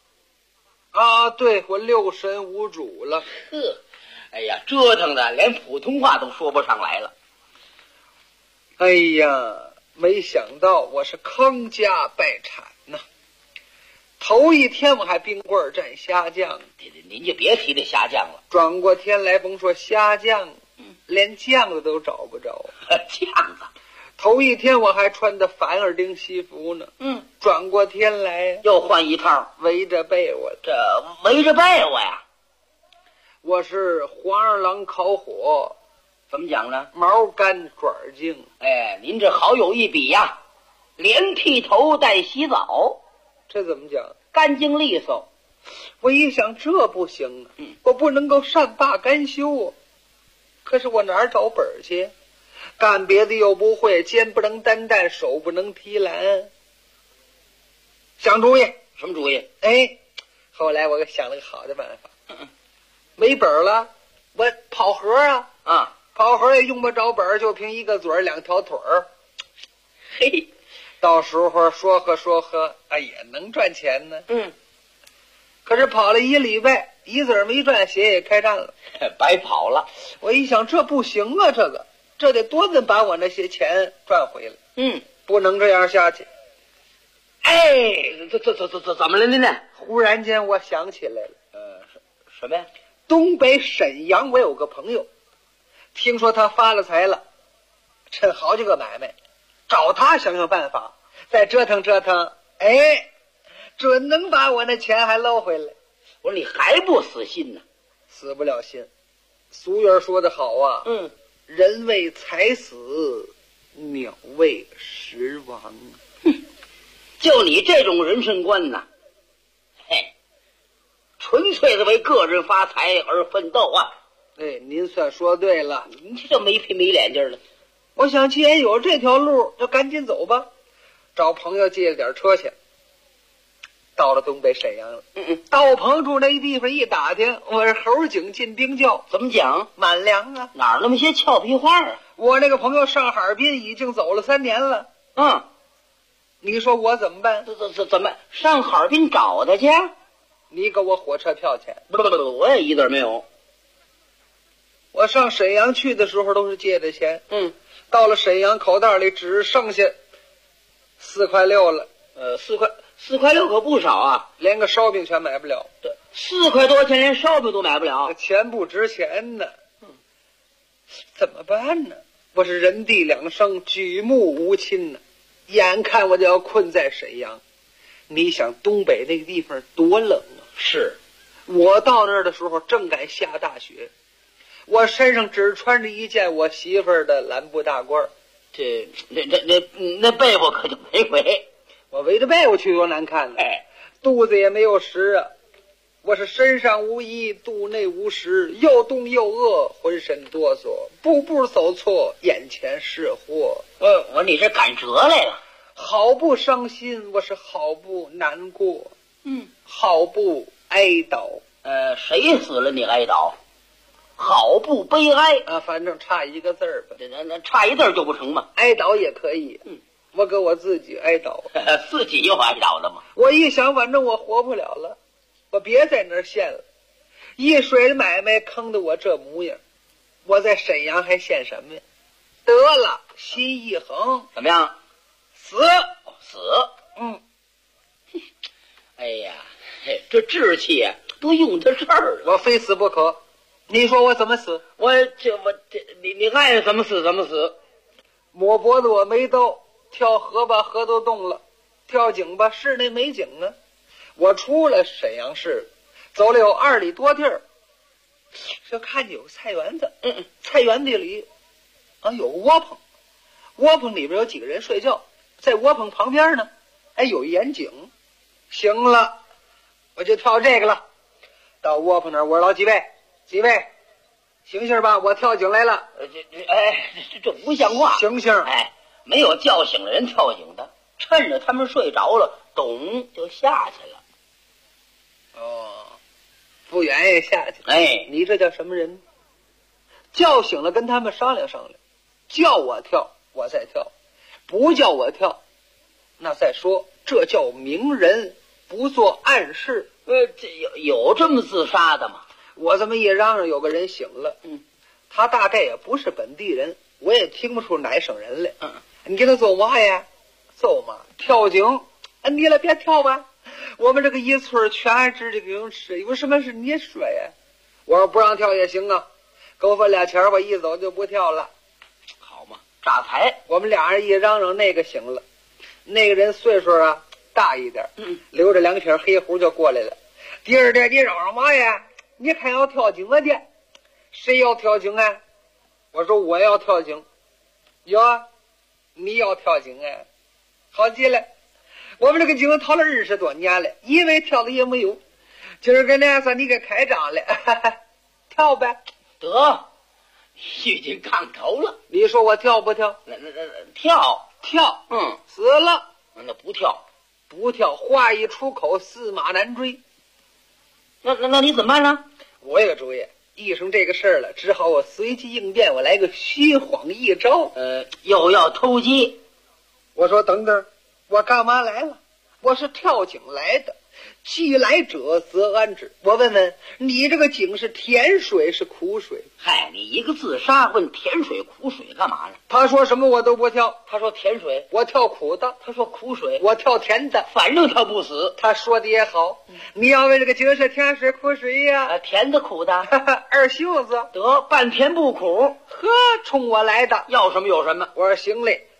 对，我6神无主了。 哎呀，折腾的连普通话都说不上来了。 哎呀，没想到我是坑家败产呢。头一天我还冰棍蘸虾酱， 您就别提这虾酱了。 转过天来，甭说虾酱，连酱子都找不着。 酱子。 头一天我还穿的反耳钉西服呢，转过天来又换一套， 围着被窝。 这围着被窝呀， 我是黄二郎烤火， 怎么讲呢？ 毛干爪净。 您这好有一比呀，连剃头带洗澡， 这怎么讲？ 干净利索。 我一想这不行啊，我不能够善罢甘休啊。可是我哪儿找本儿去？干别的又不会，肩不能担担，手不能提篮。想主意。 什么主意？ 后来我想了个好的办法。没本了，我跑盒啊。跑盒也用不着本儿，就凭一个嘴儿2条腿儿。 嘿， 到时候说和，也能赚钱呢。可是跑了1礼拜，一子儿没赚，鞋也开战了， 白跑了。 我一想，这不行啊，这得多能把我那些钱赚回来。不能这样下去。 这怎么了您呢？ 忽然间我想起来了。 什么呀？ 东北沈阳我有个朋友，听说他发了财了，趁好几个买卖，找他想想办法， 再折腾折腾，哎，准能把我那钱还捞回来。 我说你还不死心呢？ 死不了心。俗语说得好啊，人为财死，鸟为食亡。 就你这种人生观呐，嘿，纯粹的为个人发财而奋斗啊！ 哎，您算说对了， 你这没皮没脸劲的。 我想既然有这条路，就赶紧走吧。找朋友借了点车去，到了东北沈阳了。到朋友住那地方一打听，我是猴井进兵教。 怎么讲？ 满粮啊！ 哪儿那么些俏皮话啊？ 我那个朋友上哈尔滨已经走了3年了。你说我怎么办？ 怎么上哈尔滨找他去？ 你给我火车票钱？ 不，我也一点没有。 我上沈阳去的时候都是借的钱。到了沈阳口袋里只剩下4块6了。 4块6可不少啊， 连个烧饼全买不了。 对，4块多钱连烧饼都买不了， 钱不值钱呢。怎么办呢？我是人地两生，举目无亲呢。眼看我就要困在沈阳。你想东北那个地方多冷啊！ 是我到那儿的时候正赶下大雪，我身上只穿着一件我媳妇儿的蓝布大褂。 那被窝可就没围， 我围着被窝去多难看呢。肚子也没有食啊，我是身上无衣，肚内无食，又冻又饿，浑身哆嗦，步步走错，眼前是祸。 我你这赶折来了， 好不伤心，我是好不难过，好不哀悼。 谁死了你哀悼？好不悲哀啊，反正差一个字儿吧。 那差一字儿就不成吗？ 哀悼也可以。我给我自己哀悼。 自己又哀悼了吗？ 我一想，反正我活不了了，我别在那儿献了。一水的买卖坑得我这模样，我在沈阳还献什么呀？得了，心一横， 怎么样？ 死。 哎呀，这志气啊，都用到这儿了。 我非死不可。你说我怎么死？ 你爱怎么死怎么死。 摸脖子我没兜，跳河吧河都冻了，跳井吧市内没井啊。我出了沈阳市，走了有2里多地儿，就看见有个菜园子。菜园子里有个窝棚，窝棚里边有几个人睡觉，在窝棚旁边呢，有一眼井。行了，我就跳这个了。到窝棚那儿，我说老几位，醒醒吧，我跳井来了。 这不像话。 醒醒！ 没有叫醒了人跳井的，趁着他们睡着了，咚就下去了。 不远也下去了。你这叫什么人？叫醒了跟他们商量商量，叫我跳我再跳，不叫我跳那再说。这叫明人不做暗事。 这有这么自杀的吗？ 我这么一嚷嚷，有个人醒了。他大概也不是本地人，我也听不出哪省人来。你给他做嘛呀？做嘛？跳井。你来别跳吧，我们这个一村全是这个泳池，有什么事你说呀？我说不让跳也行啊，给我分俩钱，我一走就不跳了。 好嘛，诈财。 我们俩人一嚷嚷，那个醒了。那个人岁数啊大一点，留着2撇黑胡就过来了。第二天你嚷嚷嘛呀？你还要跳井啊的？谁要跳井啊？我说我要跳井。哟，你要跳井啊？好极了，我们这个井跳了20多年了，一位跳的也没有。今儿个呢，说你给开张了，跳呗。 得，已经杠头了。 你说我跳不跳？ 跳。 死了。 那不跳， 话一出口，驷马难追。 那你怎么办呢？ 我有个主意，遇上这个事儿了，只好我随机应变，我来个虚晃一招。 又要偷鸡。 我说等等，我干嘛来了？我是跳井来的，既来者则安之。我问问你，这个井是甜水是苦水？ 嗨，你一个自杀问甜水苦水干嘛呢？ 他说什么我都不跳。 他说甜水， 我跳苦的。 他说苦水， 我跳甜的。 反正跳不死。 他说的也好，你要问这个井是甜水苦水呀？ 甜的苦的。 二袖子得半甜不苦。 呵，冲我来的， 要什么有什么。 我说行嘞，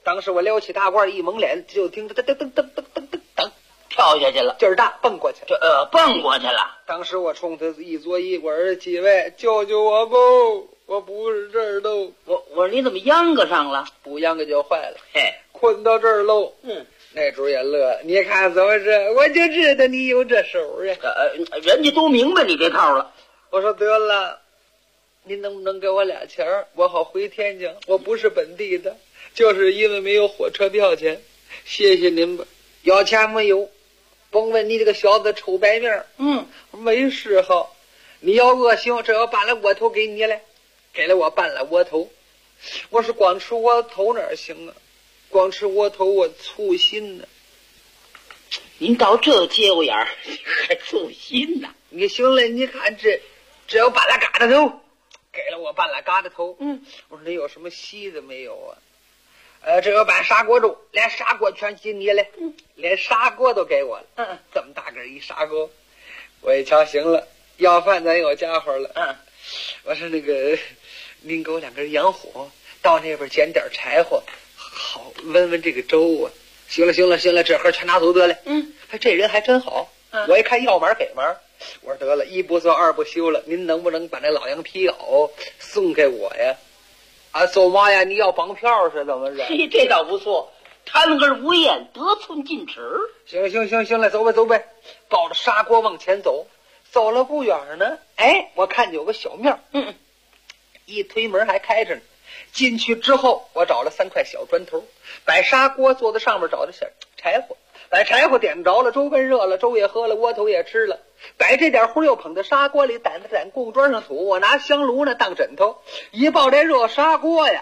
当时我撩起大褂一蒙脸，就听着噔噔噔噔噔噔噔噔跳下去了， 劲儿大，蹦过去了。 蹦过去了。 当时我冲他一作一滚，几位救救我吧！我不是这儿喽。 我说你怎么秧歌上了？ 不秧歌就坏了。 嘿， 困到这儿喽。那主也乐，你看怎么着？我就知道你有这手呀。 人家都明白你这套了。 我说得了，您能不能给我俩钱儿，我好回天津？我不是本地的，就是因为没有火车票钱。谢谢您吧。要钱没有？甭问你这个小子臭白面。没嗜好。你要恶行，这要半拉窝头给你了，给了我半拉窝头。我是光吃窝头哪行啊？光吃窝头我粗心呢。 您到这节骨眼儿还粗心呢？ 你行了，你看这有半拉疙瘩头，给了我半拉疙瘩头。我说你有什么稀的没有啊？这有半砂锅粥，连砂锅全给你了，连砂锅都给我了。这么大个一砂锅，我一瞧行了，要饭咱有家伙了。我说那个，您给我2根洋火，到那边捡点柴火，好温温这个粥啊。行了，这盒全拿走得了。这人还真好。我一看要忙给忙，我说得了，一不做二不休了，您能不能把那老羊皮袄送给我呀？走嘛呀？你要绑票是怎么着？ 这倒不错，谈而无厌，得寸进尺。 行了，走呗。抱着砂锅往前走，走了不远呢，我看见有个小庙。一推门还开着呢。进去之后，我找了3块小砖头，摆砂锅坐在上面，找的柴火，把柴火点着了，粥跟热了，粥也喝了，窝头也吃了，摆这点灰又捧在砂锅里，掸供砖上土，我拿香炉呢当枕头，一抱这热砂锅呀，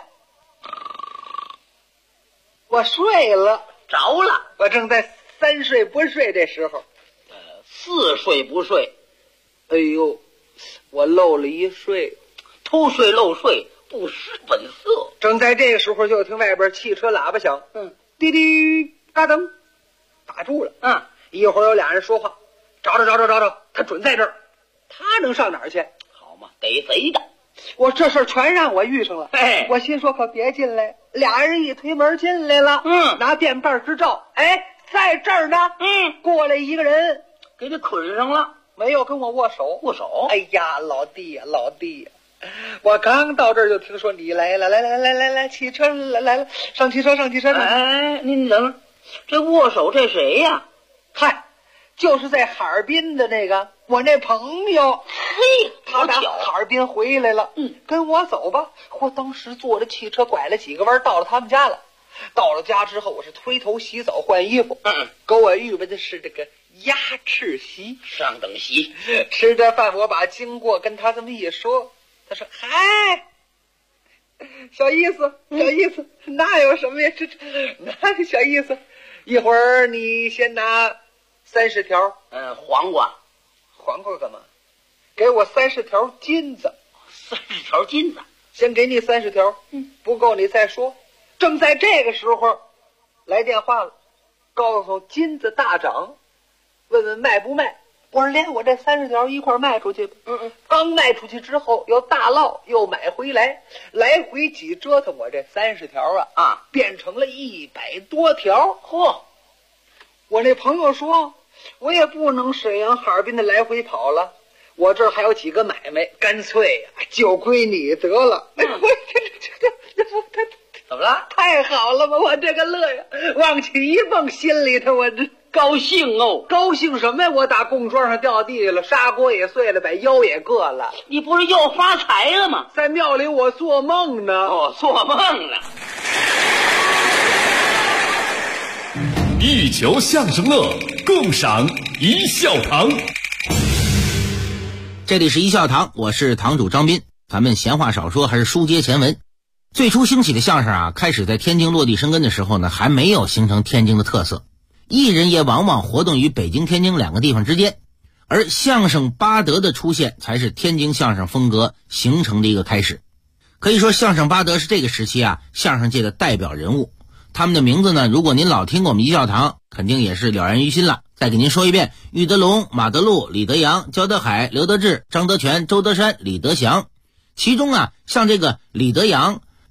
我睡了， 着了。 我正在3睡不睡这时候 ，4睡不睡， 哎呦，我漏了一睡， 偷睡漏睡，不失本色。 正在这个时候，就听外边汽车喇叭响，滴滴嘎噔，打住了。一会儿有俩人说话，找，他准在这儿，他能上哪儿去？ 好嘛，逮贼的。 我这事儿全让我遇上了。我心说可别进来。俩人一推门进来了，拿电棒直照，在这儿呢。过来一个人， 给他捆上了， 没有跟我握手。 握手？ 哎呀，老弟呀！我刚到这儿就听说你来了，来，汽车来了，上汽车。 您等着，这握手这谁呀？ 嗨，就是在哈尔滨的那个我那朋友。 嘿， 他打哈尔滨回来了。跟我走吧。我当时坐着汽车拐了几个弯，到了他们家了。到了家之后，我是推头洗澡换衣服。给我预备的是这个鸭翅席， 上等席。 吃着饭，我把经过跟他这么一说。他说：“嗨，小意思，那有什么呀？那个小意思。一会儿你先拿30条， 黄瓜干嘛？给我30条金子 ，30条金子， 先给你30条，不够你再说。”正在这个时候，来电话了，告诉金子大涨，问问卖不卖。我说连我这30条一块卖出去吧。刚卖出去之后又大落，又买回来，来回几折腾，我这30条变成了100多条。我那朋友说，我也不能沈阳哈尔滨的来回跑了，我这儿还有几个买卖，干脆就归你得了。 怎么了？ 太好了吧，我这个乐呀，往起一蹦，心里头我这高兴哦。 高兴什么呀？我打供桌上掉地了，砂锅也碎了，把腰也硌了。 你不是又发财了吗？ 在庙里我做梦呢。 做梦了。 一球相声乐，共赏一笑堂。 这里是一笑堂，我是堂主张斌。咱们闲话少说，还是书接前文。最初兴起的相声开始在天津落地生根的时候呢，还没有形成天津的特色，艺人也往往活动于北京、天津2个地方之间，而相声八德的出现才是天津相声风格形成的一个开始。可以说相声八德是这个时期相声界的代表人物，他们的名字呢，如果您老听过我们一笑堂，肯定也是了然于心了。再给您说一遍：玉德龙、马德禄、李德阳、焦德海、刘德志、张德全、周德山、李德祥。其中像这个李德阳，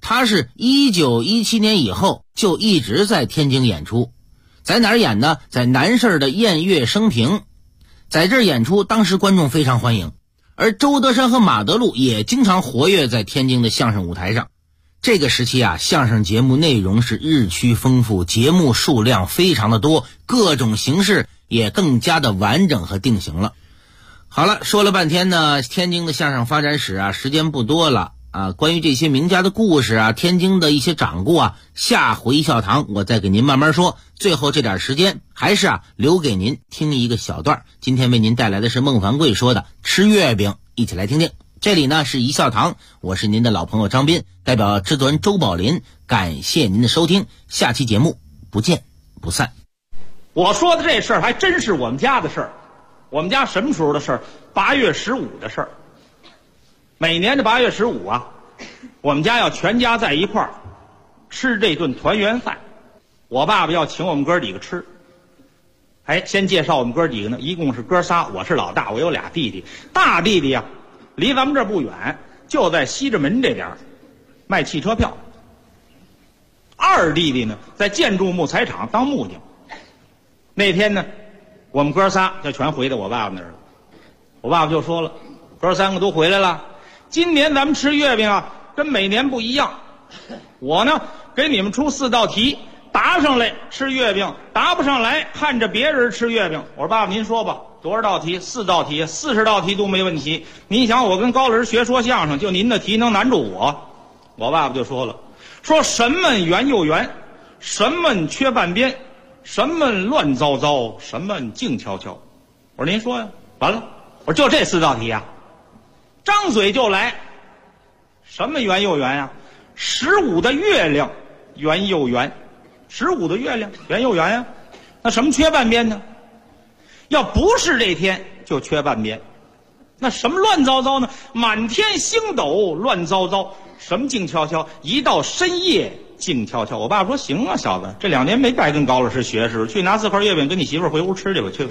他是1917年以后就一直在天津演出，在哪儿演呢？在南市的燕乐升平，在这儿演出，当时观众非常欢迎。而周德山和马德禄也经常活跃在天津的相声舞台上。这个时期啊，相声节目内容是日趋丰富，节目数量非常的多，各种形式也更加的完整和定型了。好了，说了半天呢，天津的相声发展史啊，时间不多了啊。关于这些名家的故事啊，天津的一些掌故啊，下回笑堂我再给您慢慢说。最后这点时间还是留给您听一个小段。今天为您带来的是孟凡贵说的吃月饼，一起来听听。这里呢是一笑堂，我是您的老朋友张斌，代表制作人周宝林，感谢您的收听，下期节目不见不散。 我说的这事儿还真是我们家的事儿。我们家什么时候的事儿？8月15的事儿。每年的8月15啊，我们家要全家在一块儿吃这顿团圆饭。我爸爸要请我们哥几个吃。先介绍我们哥几个呢，一共是哥仨，我是老大，我有俩弟弟。大弟弟啊，离咱们这儿不远，就在西直门这边卖汽车票。二弟弟呢，在建筑木材厂当木匠。那天呢，我们哥仨就全回到我爸爸那儿了。我爸爸就说了，哥三个都回来了，今年咱们吃月饼啊，跟每年不一样。我呢，给你们出4道题，答上来吃月饼，答不上来看着别人吃月饼。我说爸爸您说吧，多少道题？4道题，40道题都没问题。您想我跟高老师学说相声，就您的题能难住我？我爸爸就说了，说什么圆又圆，什么缺半边，什么乱糟糟，什么静悄悄。我说您说呀。完了，我说就这4道题啊，张嘴就来。什么圆又圆呀？15的月亮圆又圆，15的月亮圆又圆呀。那什么缺半边呢？要不是这天就缺半边。那什么乱糟糟呢？满天星斗乱糟糟，什么静悄悄？一到深夜静悄悄。我爸说行啊，小子，这2年没白跟高老师学似的，去拿4块月饼跟你媳妇儿回屋吃去吧，去。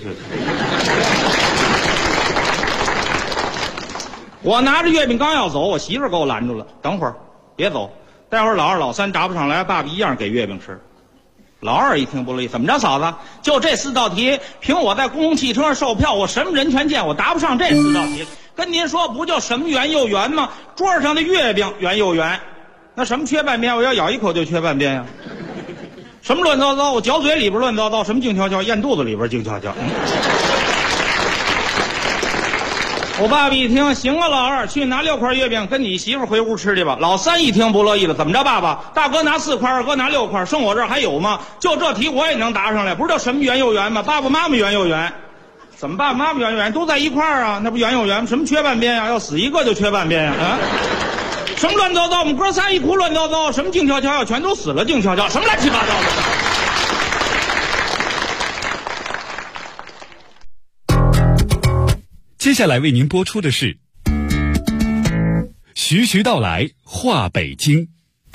我拿着月饼刚要走，我媳妇儿给我拦住了，等会儿别走，待会儿老二老三答不上来，爸爸一样给月饼吃。老二一听不乐意，怎么着嫂子？就这4道题，凭我在公共汽车上售票，我什么人全见，我答不上这4道题。跟您说，不就什么圆又圆吗？桌上的月饼圆又圆，那什么缺半边？我要咬一口就缺半边呀。什么乱糟糟？我嚼嘴里边乱糟糟，什么静悄悄？咽肚子里边静悄悄。我爸爸一听，行啊，老二去拿6块月饼跟你媳妇回屋吃去吧。老三一听不乐意了，怎么着爸爸？大哥拿4块，二哥拿6块，剩我这儿还有吗？就这题我也能答上来，不是叫什么圆又圆吗？爸爸妈妈圆又圆，怎么爸爸妈妈圆又圆？都在一块儿啊，那不圆又圆？什么缺半边呀？要死一个就缺半边呀！啊，什么乱糟糟？我们哥仨一哭乱糟糟，什么静悄悄要全都死了静悄悄，什么乱七八糟的。 接下来为您播出的是徐徐道来话北京。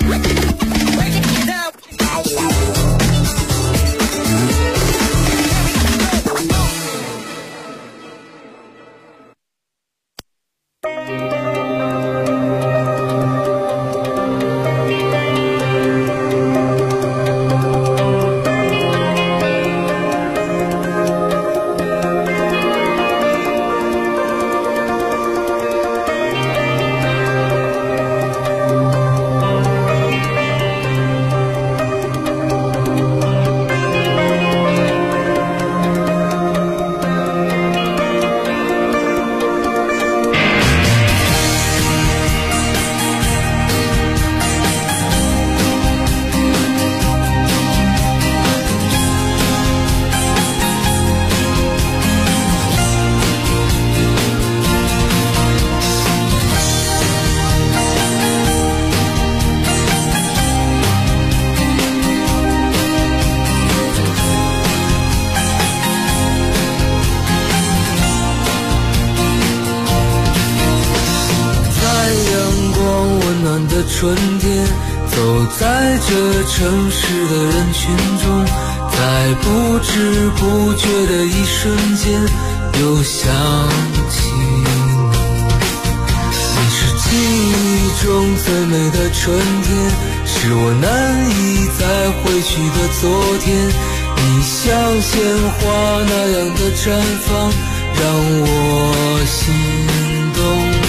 春天，走在这城市的人群中，在不知不觉的一瞬间，又想起你，你是记忆中最美的春天，是我难以再回去的昨天。你像鲜花那样的绽放，让我心动。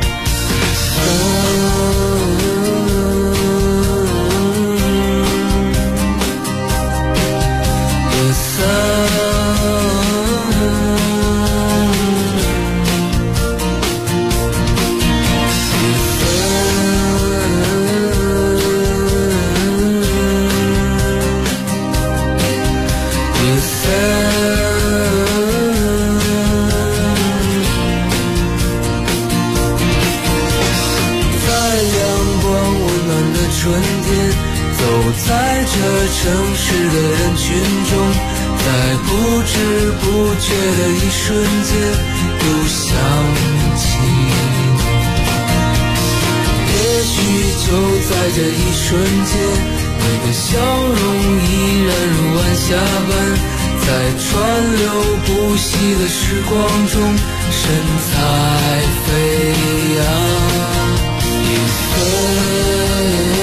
在这城市的人群中，在不知不觉的一瞬间又想起你。也许就在这一瞬间，你的笑容依然如晚霞般，在川流不息的时光中神采飞扬。一岁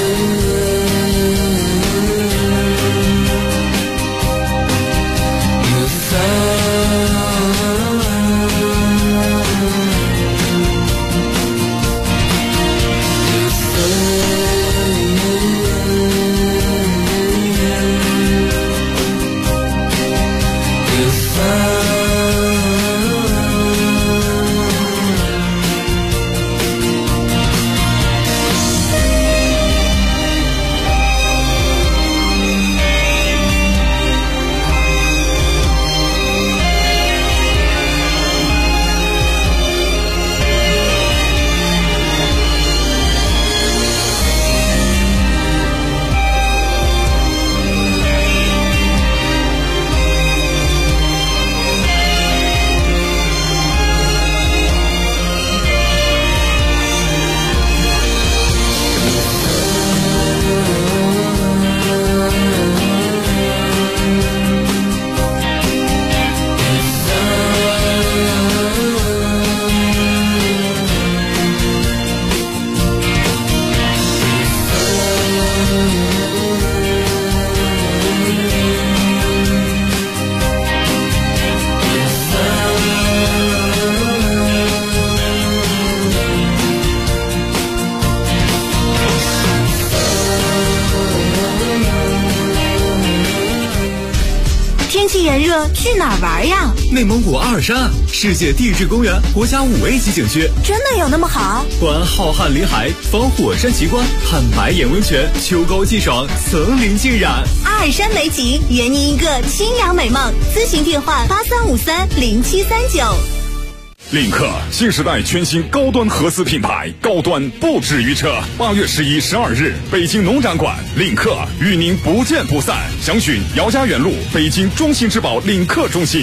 去哪儿玩呀？ 内蒙古阿尔山，世界地质公园，国家5A 级景区。 真的有那么好？ 观浩瀚林海，访火山奇观，看白眼温泉，秋高气爽，层林尽染。 阿尔山美景，圆您一个清凉美梦。咨询电话83530739。 领克新时代全新高端合资品牌，高端不止于车。8月11、12日，北京农展馆，领克与您不见不散。详询姚家园路北京中信之宝领克中心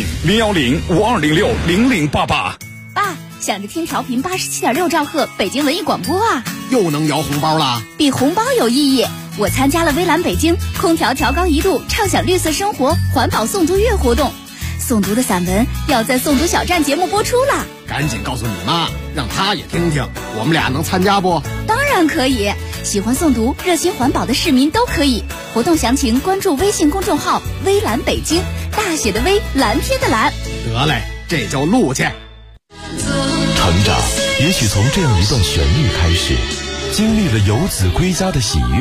01052060088。 爸，想着听调频87.6兆赫北京文艺广播啊， 又能摇红包了？ 比红包有意义。我参加了微蓝北京空调调高1度，畅享绿色生活环保诵读月活动。诵读的散文要在诵读小站节目播出了， 赶紧告诉你妈，让她也听听。我们俩能参加不？ 当然可以，喜欢诵读、热心环保的市民都可以。活动详情关注微信公众号“微蓝北京”，大写的微，蓝天的蓝。 得嘞，这就录去。 成长也许从这样一段旋律开始，经历了游子归家的喜悦。